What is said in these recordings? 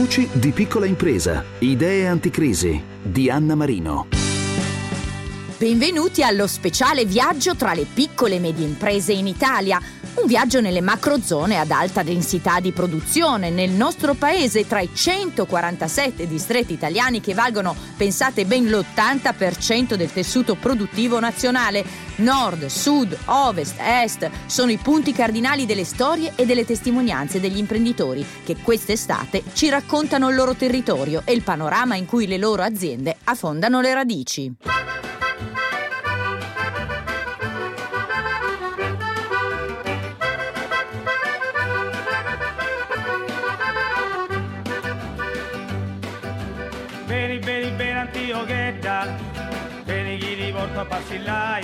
Voci di piccola impresa, idee anticrisi di Anna Marino. Benvenuti allo speciale viaggio tra le piccole e medie imprese in Italia. Un viaggio nelle macrozone ad alta densità di produzione nel nostro paese, tra i 147 distretti italiani che valgono, pensate, ben l'80% del tessuto produttivo nazionale. Nord, sud, ovest, est sono i punti cardinali delle storie e delle testimonianze degli imprenditori che quest'estate ci raccontano il loro territorio e il panorama in cui le loro aziende affondano le radici. Bene Antiochetta, bene chi ti porta a passillai.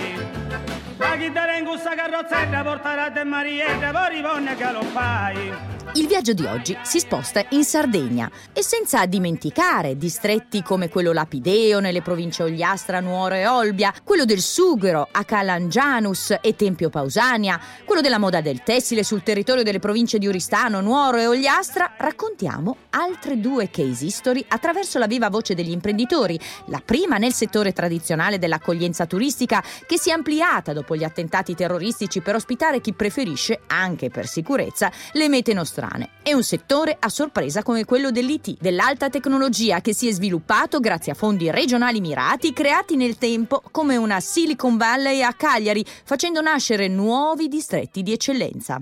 Ma chi te in questa carrozzetta porterà te Marietta, poi ripone a galoppai. Il viaggio di oggi si sposta in Sardegna e senza dimenticare distretti come quello lapideo nelle province Ogliastra, Nuoro e Olbia, quello del sughero a Calangianus e Tempio Pausania, quello della moda del tessile sul territorio delle province di Oristano, Nuoro e Ogliastra, raccontiamo altre due case history attraverso la viva voce degli imprenditori. La prima nel settore tradizionale dell'accoglienza turistica, che si è ampliata dopo gli attentati terroristici per ospitare chi preferisce, anche per sicurezza, le mete nostrane. E un settore a sorpresa come quello dell'IT, dell'alta tecnologia, che si è sviluppato grazie a fondi regionali mirati creati nel tempo come una Silicon Valley a Cagliari, facendo nascere nuovi distretti di eccellenza.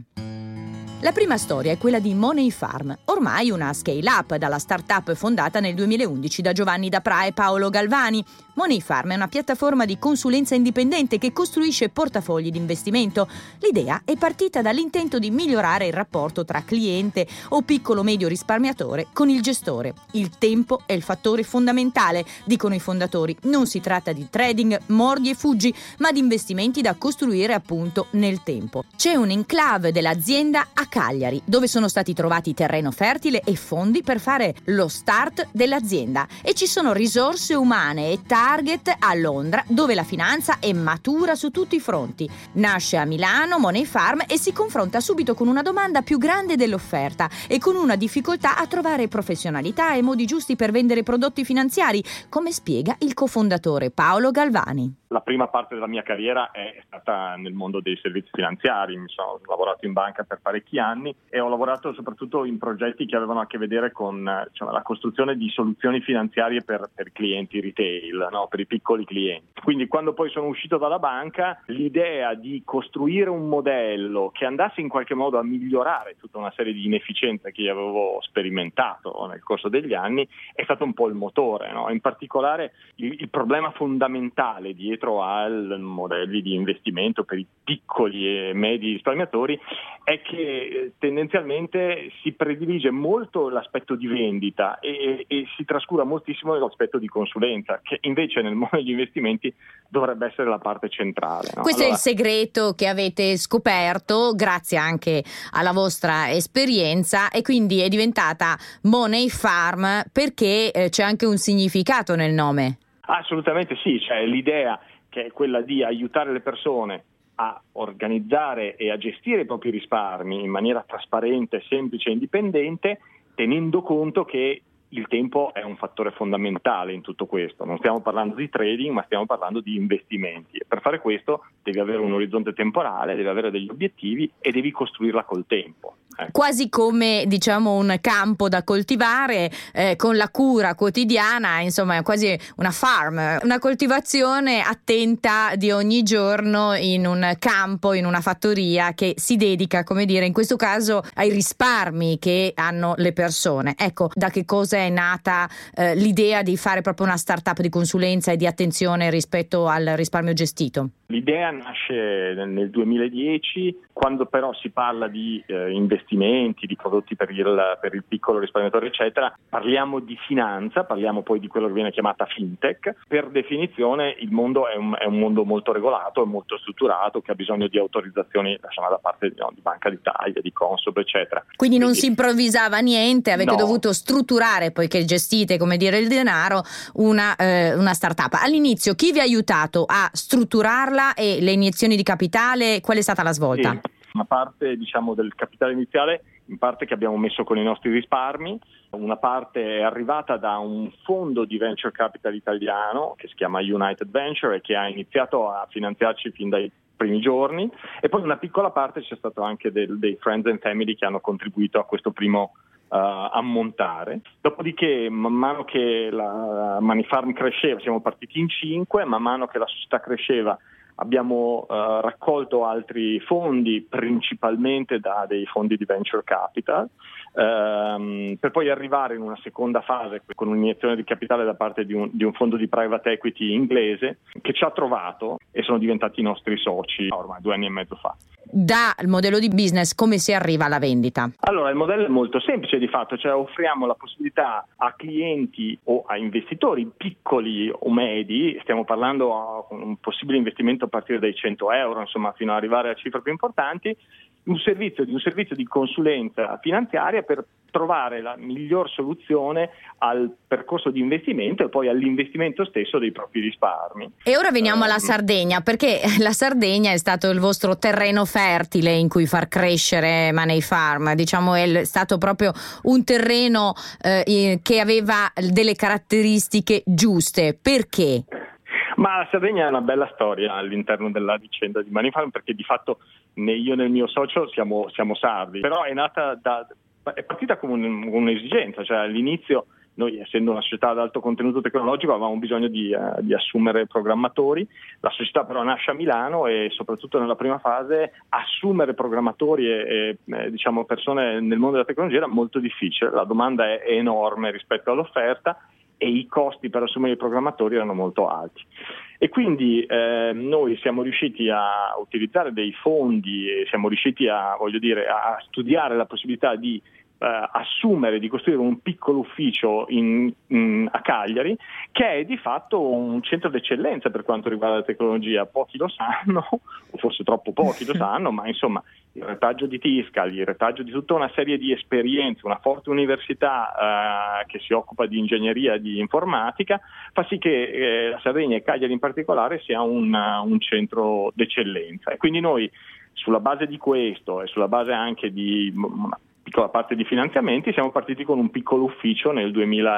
La prima storia è quella di Money Farm, ormai una scale-up dalla start-up fondata nel 2011 da Giovanni Dapra e Paolo Galvani. Money Farm è una piattaforma di consulenza indipendente che costruisce portafogli di investimento. L'idea è partita dall'intento di migliorare il rapporto tra cliente o piccolo-medio risparmiatore con il gestore. Il tempo è il fattore fondamentale, dicono i fondatori. Non si tratta di trading, mordi e fuggi, ma di investimenti da costruire appunto nel tempo. C'è un enclave dell'azienda a Cagliari, dove sono stati trovati terreno fertile e fondi per fare lo start dell'azienda, e ci sono risorse umane e target a Londra, dove la finanza è matura su tutti i fronti. Nasce a Milano Money Farm e si confronta subito con una domanda più grande dell'offerta e con una difficoltà a trovare professionalità e modi giusti per vendere prodotti finanziari, come spiega il cofondatore Paolo Galvani. La prima parte della mia carriera è stata nel mondo dei servizi finanziari. Ho lavorato in banca per parecchi anni e ho lavorato soprattutto in progetti che avevano a che vedere con la costruzione di soluzioni finanziarie per clienti retail, no? Per i piccoli clienti. Quindi quando poi sono uscito dalla banca, l'idea di costruire un modello che andasse in qualche modo a migliorare tutta una serie di inefficienze che io avevo sperimentato nel corso degli anni è stato un po' il motore, no? In particolare il problema fondamentale dietro ai modelli di investimento per i piccoli e medi risparmiatori è che tendenzialmente si predilige molto l'aspetto di vendita e si trascura moltissimo l'aspetto di consulenza, che invece nel mondo degli investimenti dovrebbe essere la parte centrale, no? Questo è il segreto che avete scoperto grazie anche alla vostra esperienza, e quindi è diventata Money Farm perché c'è anche un significato nel nome. Assolutamente sì, cioè l'idea che è quella di aiutare le persone a organizzare e a gestire i propri risparmi in maniera trasparente, semplice e indipendente, tenendo conto che il tempo è un fattore fondamentale in tutto questo. Non stiamo parlando di trading, ma stiamo parlando di investimenti. E per fare questo devi avere un orizzonte temporale, devi avere degli obiettivi e devi costruirla col tempo. Quasi come, diciamo, un campo da coltivare con la cura quotidiana, insomma è quasi una farm, una coltivazione attenta di ogni giorno in un campo, in una fattoria che si dedica, come dire, in questo caso ai risparmi che hanno le persone. Ecco, da che cosa è nata l'idea di fare proprio una startup di consulenza e di attenzione rispetto al risparmio gestito? L'idea nasce nel 2010, quando però si parla di investimenti, di prodotti per il piccolo risparmiatore, eccetera. Parliamo di finanza, parliamo poi di quello che viene chiamata fintech. Per definizione il mondo è un mondo molto regolato, è molto strutturato, che ha bisogno di autorizzazioni da parte di Banca d'Italia, di Consob, eccetera. Quindi non si improvvisava niente, avete dovuto strutturare, poiché gestite, come dire, il denaro, una startup. All'inizio chi vi ha aiutato a strutturarla e le iniezioni di capitale, qual è stata la svolta? Sì. Una parte del capitale iniziale in parte che abbiamo messo con i nostri risparmi, una parte è arrivata da un fondo di venture capital italiano che si chiama United Venture e che ha iniziato a finanziarci fin dai primi giorni, e poi una piccola parte c'è stato anche dei friends and family che hanno contribuito a questo primo ammontare. Dopodiché, man mano che la Moneyfarm cresceva, siamo partiti in 5, man mano che la società cresceva abbiamo raccolto altri fondi, principalmente da dei fondi di venture capital, per poi arrivare in una seconda fase con un'iniezione di capitale da parte di un fondo di private equity inglese che ci ha trovato e sono diventati i nostri soci ormai 2 anni e mezzo fa. Dal modello di business come si arriva alla vendita? Allora, il modello è molto semplice di fatto, cioè offriamo la possibilità a clienti o a investitori piccoli o medi, stiamo parlando di un possibile investimento a partire dai 100 euro, insomma, fino ad arrivare a cifre più importanti, un servizio di consulenza finanziaria per trovare la miglior soluzione al percorso di investimento e poi all'investimento stesso dei propri risparmi. E ora veniamo alla Sardegna, perché la Sardegna è stato il vostro terreno fertile in cui far crescere Moneyfarm, diciamo è stato proprio un terreno che aveva delle caratteristiche giuste. Perché? Ma la Sardegna è una bella storia all'interno della vicenda di Moneyfarm, perché di fatto io e il mio socio siamo sardi, però è partita come un'esigenza, cioè all'inizio noi, essendo una società ad alto contenuto tecnologico, avevamo bisogno di assumere programmatori. La società però nasce a Milano e soprattutto nella prima fase assumere programmatori e diciamo persone nel mondo della tecnologia era molto difficile, la domanda è enorme rispetto all'offerta e i costi per assumere i programmatori erano molto alti. E quindi noi siamo riusciti a utilizzare dei fondi e siamo riusciti a studiare la possibilità di assumere, di costruire un piccolo ufficio a Cagliari, che è di fatto un centro d'eccellenza per quanto riguarda la tecnologia. Pochi lo sanno, o forse troppo pochi lo sanno, ma insomma il retaggio di Tiscali, il retaggio di tutta una serie di esperienze, una forte università che si occupa di ingegneria e di informatica, fa sì che la Sardegna e Cagliari in particolare sia un centro d'eccellenza. E quindi noi, sulla base di questo e sulla base anche di una piccola parte di finanziamenti, siamo partiti con un piccolo ufficio nel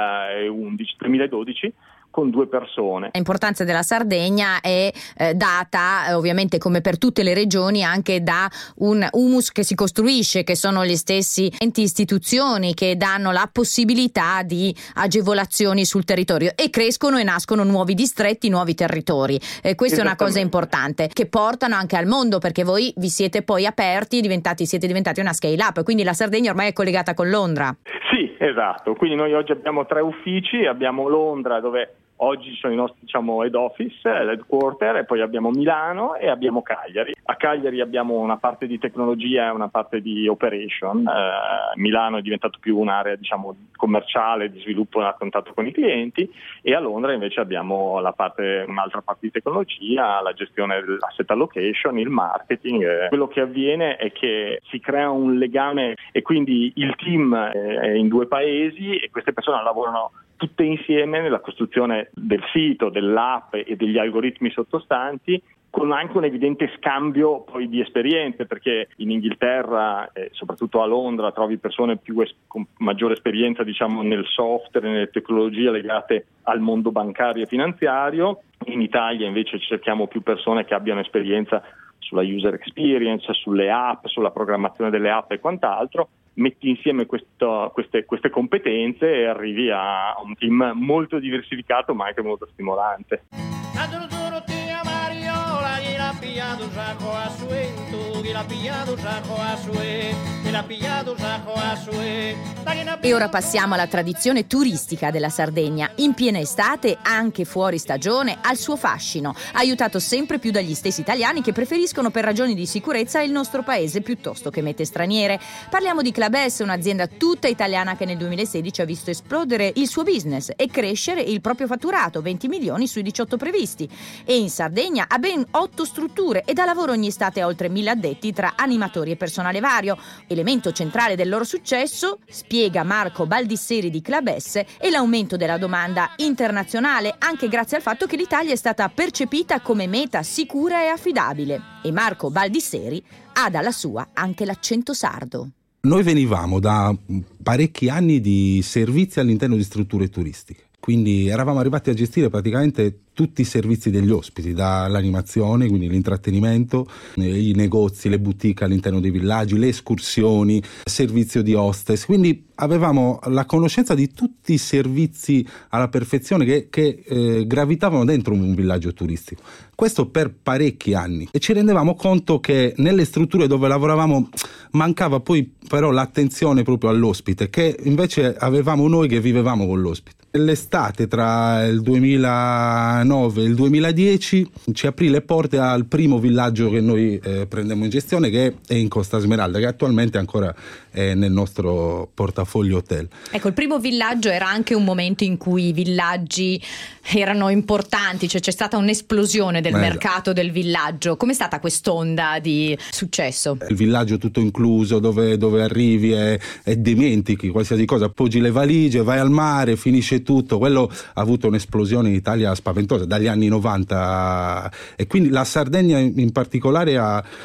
2012 con 2 persone. L'importanza della Sardegna è data ovviamente, come per tutte le regioni, anche da un humus che si costruisce, che sono gli stessi enti, istituzioni che danno la possibilità di agevolazioni sul territorio e crescono e nascono nuovi distretti, nuovi territori. Questa è una cosa importante che portano anche al mondo, perché voi vi siete poi aperti, siete diventati una scale up, quindi la Sardegna ormai è collegata con Londra. Sì, esatto, quindi noi oggi abbiamo 3 uffici, abbiamo Londra dove oggi ci sono i nostri head office, l'headquarter, e poi abbiamo Milano e abbiamo Cagliari. A Cagliari abbiamo una parte di tecnologia e una parte di operation. Milano è diventato più un'area commerciale, di sviluppo a contatto con i clienti, e a Londra invece abbiamo un'altra parte di tecnologia, la gestione dell'asset allocation, il marketing. Quello che avviene è che si crea un legame e quindi il team è in 2 paesi e queste persone lavorano tutte insieme nella costruzione del sito, dell'app e degli algoritmi sottostanti, con anche un evidente scambio poi di esperienze, perché in Inghilterra e soprattutto a Londra trovi persone con maggiore esperienza nel software e nelle tecnologie legate al mondo bancario e finanziario. In Italia invece cerchiamo più persone che abbiano esperienza sulla user experience, sulle app, sulla programmazione delle app e quant'altro. Metti insieme queste competenze e arrivi a un team molto diversificato ma anche molto stimolante. E ora passiamo alla tradizione turistica della Sardegna. In piena estate, anche fuori stagione, ha il suo fascino, aiutato sempre più dagli stessi italiani che preferiscono per ragioni di sicurezza il nostro paese piuttosto che mete straniere. Parliamo di Club S, un'azienda tutta italiana che nel 2016 ha visto esplodere il suo business e crescere il proprio fatturato, 20 milioni sui 18 previsti. E in Sardegna ha ben 8 strutture e dà lavoro ogni estate a oltre 1000 addetti tra animatori e personale vario. Elemento centrale del loro successo, spiega Marco Baldisseri di Club S, è l'aumento della domanda internazionale, anche grazie al fatto che l'Italia è stata percepita come meta sicura e affidabile. E Marco Baldisseri ha dalla sua anche l'accento sardo. Noi venivamo da parecchi anni di servizi all'interno di strutture turistiche, quindi eravamo arrivati a gestire praticamente tutti i servizi degli ospiti, dall'animazione, quindi l'intrattenimento, i negozi, le boutique all'interno dei villaggi, le escursioni, servizio di hostess, quindi avevamo la conoscenza di tutti i servizi alla perfezione che gravitavano dentro un villaggio turistico. Questo per parecchi anni, e ci rendevamo conto che nelle strutture dove lavoravamo mancava poi però l'attenzione proprio all'ospite, che invece avevamo noi che vivevamo con l'ospite. L'estate tra il 2009 e il 2010 ci aprì le porte al primo villaggio che noi prendemmo in gestione, che è in Costa Smeralda, che attualmente ancora è nel nostro portafoglio hotel. Ecco, il primo villaggio era anche un momento in cui i villaggi erano importanti, cioè c'è stata un'esplosione del mercato del villaggio. Com'è stata quest'onda di successo? Il villaggio tutto incluso, dove arrivi e dimentichi qualsiasi cosa, appoggi le valigie, vai al mare, finisce tutto. Quello ha avuto un'esplosione in Italia spaventosa dagli anni 90, e quindi la Sardegna in particolare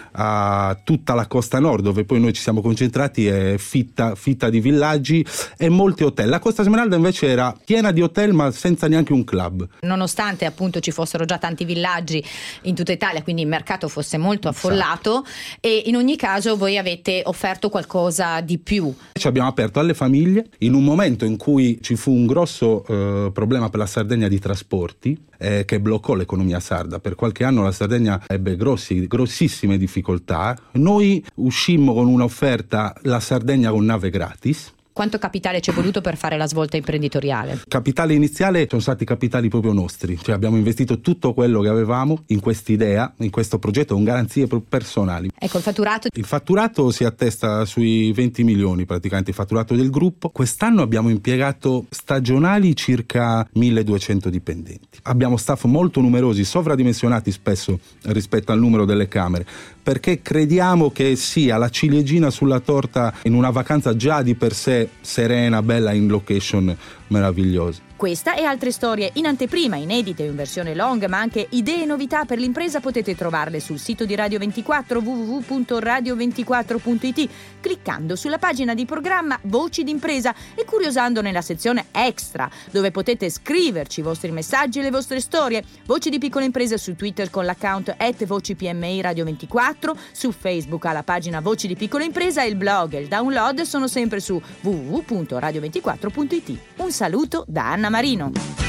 ha tutta la costa nord, dove poi noi ci siamo concentrati, è fitta di villaggi e molti hotel. La Costa Smeralda invece era piena di hotel, ma senza neanche un club. Nonostante appunto ci fossero già tanti villaggi in tutta Italia, quindi il mercato fosse molto affollato, e in ogni caso voi avete offerto qualcosa di più. Ci abbiamo aperto alle famiglie in un momento in cui ci fu un grosso problema per la Sardegna di trasporti, che bloccò l'economia sarda. Per qualche anno la Sardegna ebbe grossissime difficoltà. Noi uscimmo con un'offerta, la Sardegna con nave gratis. Quanto capitale ci è voluto per fare la svolta imprenditoriale? Capitale iniziale sono stati capitali proprio nostri, cioè abbiamo investito tutto quello che avevamo in quest'idea, in questo progetto, con garanzie personali. Ecco, il fatturato? Il fatturato si attesta sui 20 milioni praticamente, il fatturato del gruppo. Quest'anno abbiamo impiegato stagionali circa 1200 dipendenti. Abbiamo staff molto numerosi, sovradimensionati spesso rispetto al numero delle camere, perché crediamo che sia la ciliegina sulla torta in una vacanza già di per sé serena, bella, in location meravigliose. Questa e altre storie in anteprima, inedite o in versione long, ma anche idee e novità per l'impresa potete trovarle sul sito di Radio 24, www.radio24.it, cliccando sulla pagina di programma Voci d'impresa e curiosando nella sezione Extra, dove potete scriverci i vostri messaggi e le vostre storie. Voci di piccola impresa su Twitter con l'account @vocipmi Radio 24, su Facebook alla pagina Voci di piccola impresa, e il blog e il download sono sempre su www.radio24.it. Un saluto da Anna Marino.